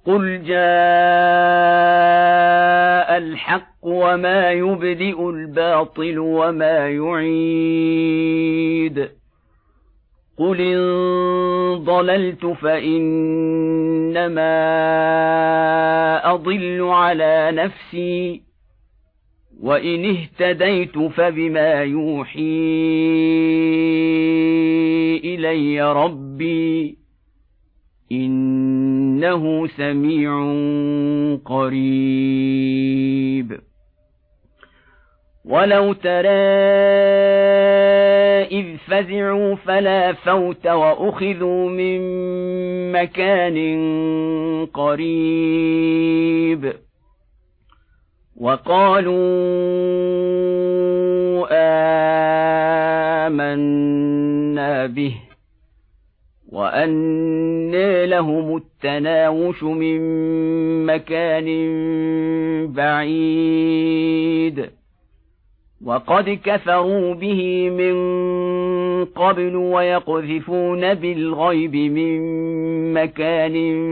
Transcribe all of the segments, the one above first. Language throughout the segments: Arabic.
قل جاء الحق وما يبدئ الباطل وما يعيد قل إن ضللت فإنما أضل على نفسي وإن اهتديت فبما يوحي إلي ربي إنه سميع قريب ولو ترى إذ فزعوا فلا فوت وأخذوا من مكان قريب وقالوا آمنا به وأنى لهم التناوش من مكان بعيد وقد كفروا به من قبل ويقذفون بالغيب من مكان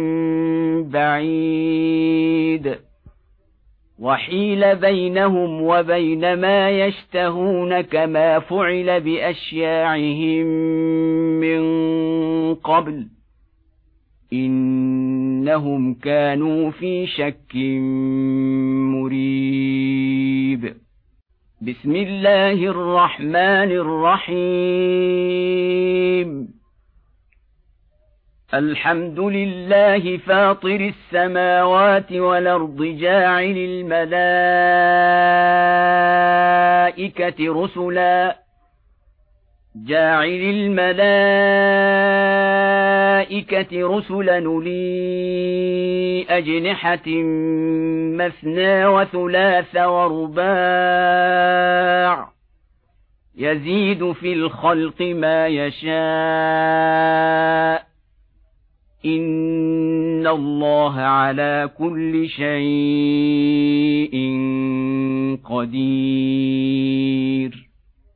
بعيد وحيل بينهم وبين ما يشتهون كما فعل بأشياعهم من قبل إنهم كانوا في شك مريب بسم الله الرحمن الرحيم الحمد لله فاطر السماوات والأرض جاعل الملائكة رسلا أولي أجنحة مثنى وثلاث ورباع يزيد في الخلق ما يشاء إن الله على كل شيء قدير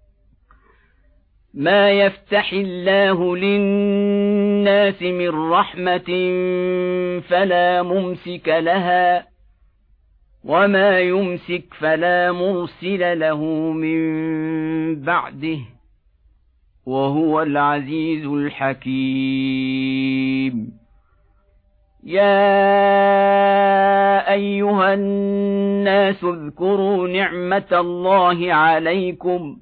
ما يفتح الله للناس من رحمة فلا ممسك لها وما يمسك فلا مرسل له من بعده وهو العزيز الحكيم يا أيها الناس اذكروا نعمة الله عليكم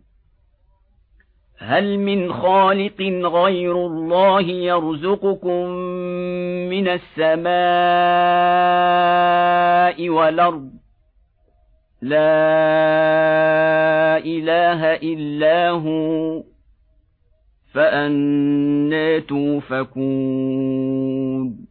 هل من خالق غير الله يرزقكم من السماء والأرض لا إله إلا هو فأنى توفكون